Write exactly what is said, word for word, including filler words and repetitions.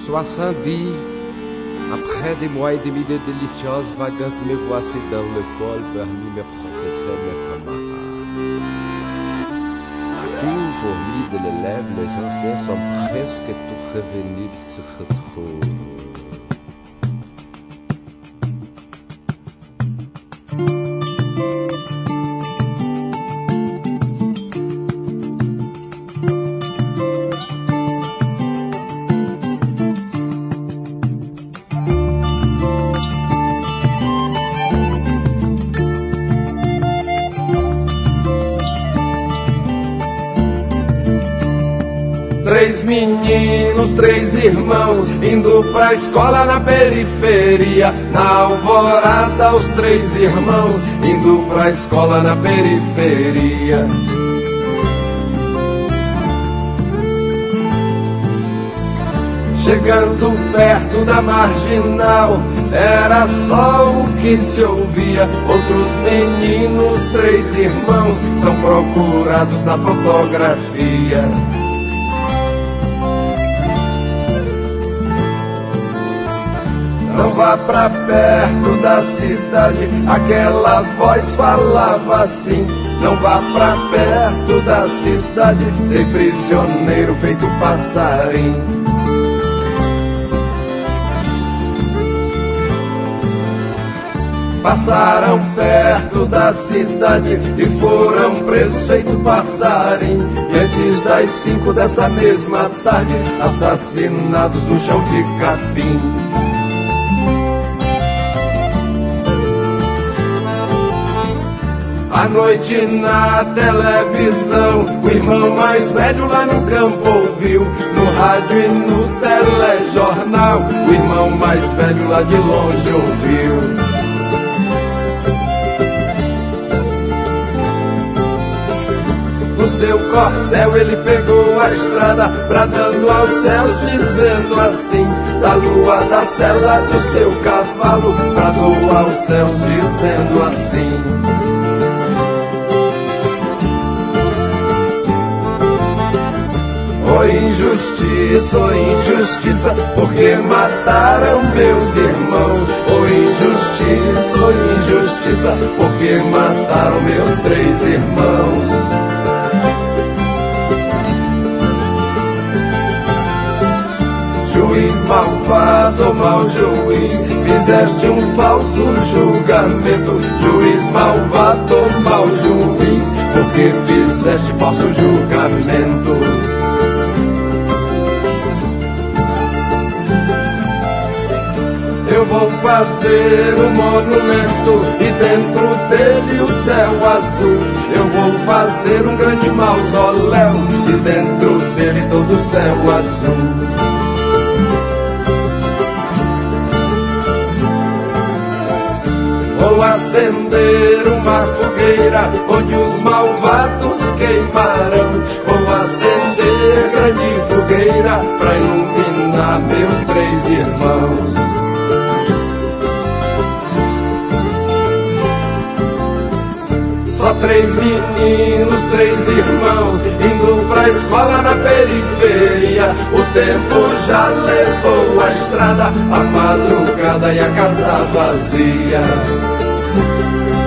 soixante-dix, après des mois et demi de délicieuses vacances, me voici dans l'école parmi mes professeurs, mes camarades. La cour fournie de l'élève, les anciens sont presque tous revenus, ils se retrouvent. Três meninos, três irmãos, indo pra escola na periferia. Na alvorada, os três irmãos, indo pra escola na periferia. Chegando perto da marginal, era só o que se ouvia. Outros meninos, três irmãos, são procurados na fotografia. Não vá pra perto da cidade, aquela voz falava assim. Não vá pra perto da cidade, ser prisioneiro feito passarinho. Passaram perto da cidade e foram presos feito passarinho. E antes das cinco dessa mesma tarde, assassinados no chão de capim. À noite na televisão, o irmão mais velho lá no campo ouviu. No rádio e no telejornal, o irmão mais velho lá de longe ouviu. No seu corcel ele pegou a estrada, bradando aos céus, dizendo assim. Da lua da sela do seu cavalo, bradou aos céus, dizendo assim. Oh injustiça, oh injustiça, porque mataram meus irmãos. Oh injustiça, oh injustiça, porque mataram meus três irmãos. Juiz malvado, mau juiz, fizeste um falso julgamento. Juiz malvado, mau juiz, porque fizeste falso julgamento. Eu vou fazer um monumento e dentro dele o céu azul. Eu vou fazer um grande mausoléu e dentro dele todo o céu azul. Vou acender uma fogueira onde os malvados queimarão. Vou acender grande fogueira pra iluminar meus três irmãos. Só três meninos, três irmãos, indo pra escola na periferia. O tempo já levou a estrada, a madrugada e a casa vazia.